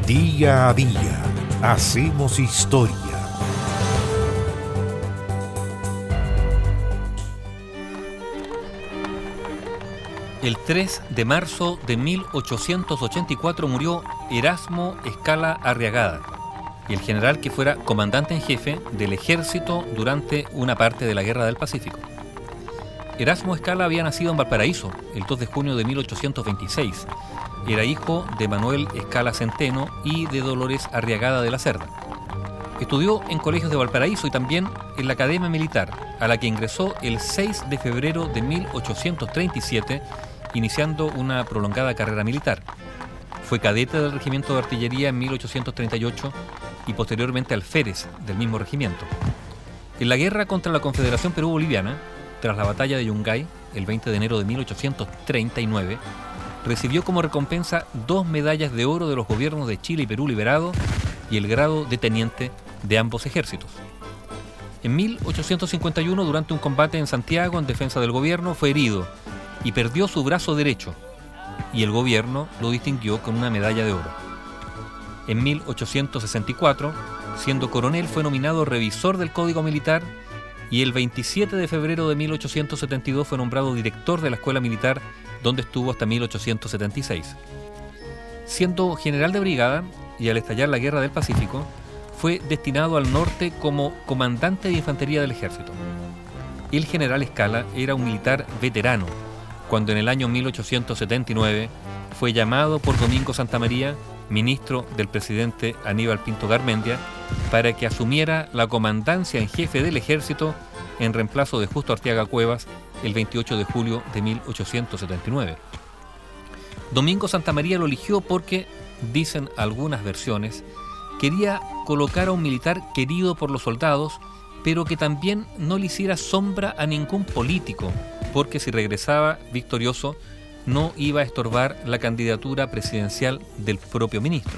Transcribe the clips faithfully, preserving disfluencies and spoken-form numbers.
Día a día hacemos historia. El tres de marzo de mil ochocientos ochenta y cuatro murió Erasmo Escala Arriagada, el general que fuera comandante en jefe del ejército durante una parte de la Guerra del Pacífico. Erasmo Escala había nacido en Valparaíso el dos de junio de mil ochocientos veintiséis. Era hijo de Manuel Escala Centeno y de Dolores Arriagada de la Cerda. Estudió en colegios de Valparaíso y también en la Academia Militar, a la que ingresó el seis de febrero de mil ochocientos treinta y siete, iniciando una prolongada carrera militar. Fue cadete del Regimiento de Artillería en mil ochocientos treinta y ocho y posteriormente alférez del mismo regimiento. En la guerra contra la Confederación Perú-Boliviana, tras la batalla de Yungay, el veinte de enero de mil ochocientos treinta y nueve, recibió como recompensa dos medallas de oro de los gobiernos de Chile y Perú liberado y el grado de teniente de ambos ejércitos. En mil ochocientos cincuenta y uno, durante un combate en Santiago en defensa del gobierno, fue herido y perdió su brazo derecho, y el gobierno lo distinguió con una medalla de oro. En mil ochocientos sesenta y cuatro, siendo coronel, fue nominado revisor del Código Militar y el veintisiete de febrero de mil ochocientos setenta y dos fue nombrado director de la Escuela Militar, donde estuvo hasta mil ochocientos setenta y seis. Siendo general de brigada y al estallar la Guerra del Pacífico, fue destinado al norte como comandante de infantería del ejército. El general Escala era un militar veterano, cuando en el año mil ochocientos setenta y nueve fue llamado por Domingo Santamaría, ministro del presidente Aníbal Pinto Garmendia, para que asumiera la comandancia en jefe del ejército en reemplazo de Justo Arteaga Cuevas el veintiocho de julio de mil ochocientos setenta y nueve. Domingo Santamaría lo eligió porque, dicen algunas versiones, quería colocar a un militar querido por los soldados, pero que también no le hiciera sombra a ningún político, porque si regresaba victorioso no iba a estorbar la candidatura presidencial del propio ministro.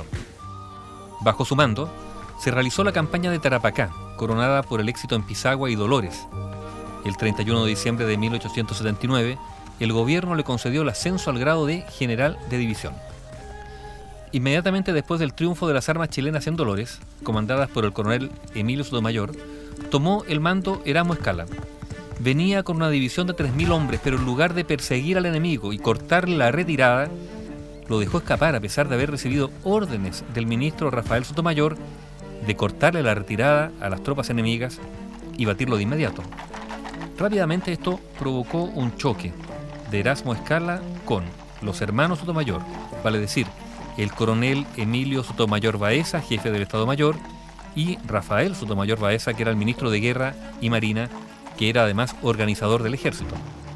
Bajo su mando se realizó la campaña de Tarapacá, coronada por el éxito en Pisagua y Dolores. El treinta y uno de diciembre de mil ochocientos setenta y nueve, el gobierno le concedió el ascenso al grado de general de división. Inmediatamente después del triunfo de las armas chilenas en Dolores, comandadas por el coronel Emilio Sotomayor, tomó el mando Erasmo Escala. Venía con una división de tres mil hombres, pero en lugar de perseguir al enemigo y cortarle la retirada, lo dejó escapar a pesar de haber recibido órdenes del ministro Rafael Sotomayor de cortarle la retirada a las tropas enemigas y batirlo de inmediato. Rápidamente esto provocó un choque de Erasmo Escala con los hermanos Sotomayor, vale decir, el coronel Emilio Sotomayor Baeza, jefe del Estado Mayor, y Rafael Sotomayor Baeza, que era el ministro de Guerra y Marina, que era además organizador del ejército.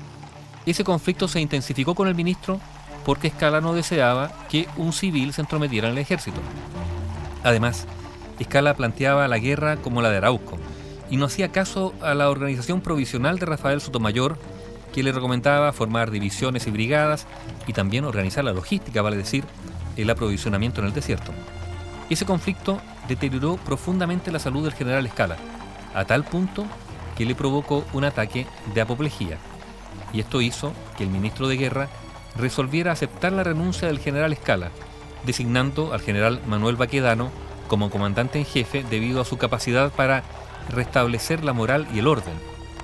Ese conflicto se intensificó con el ministro porque Escala no deseaba que un civil se entrometiera en el ejército. Además, Escala planteaba la guerra como la de Arauco y no hacía caso a la organización provisional de Rafael Sotomayor, que le recomendaba formar divisiones y brigadas y también organizar la logística, vale decir, el aprovisionamiento en el desierto. Ese conflicto deterioró profundamente la salud del general Escala, a tal punto que le provocó un ataque de apoplejía, y esto hizo que el ministro de Guerra resolviera aceptar la renuncia del general Escala, designando al general Manuel Baquedano como comandante en jefe debido a su capacidad para restablecer la moral y el orden.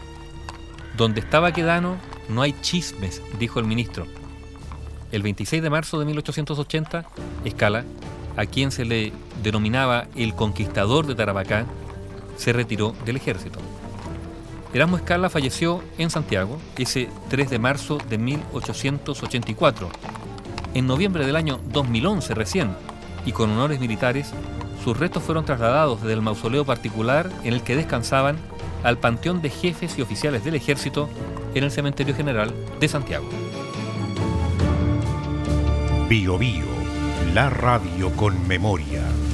Donde está Baquedano no hay chismes, dijo el ministro. El veintiséis de marzo de mil ochocientos ochenta, Escala, a quien se le denominaba el conquistador de Tarapacá, se retiró del ejército. Erasmo Escala falleció en Santiago ese tres de marzo de mil ochocientos ochenta y cuatro. En noviembre del año dos mil once recién, y con honores militares, sus restos fueron trasladados desde el mausoleo particular en el que descansaban al panteón de jefes y oficiales del ejército en el Cementerio General de Santiago. Bio Bio, la radio con memoria.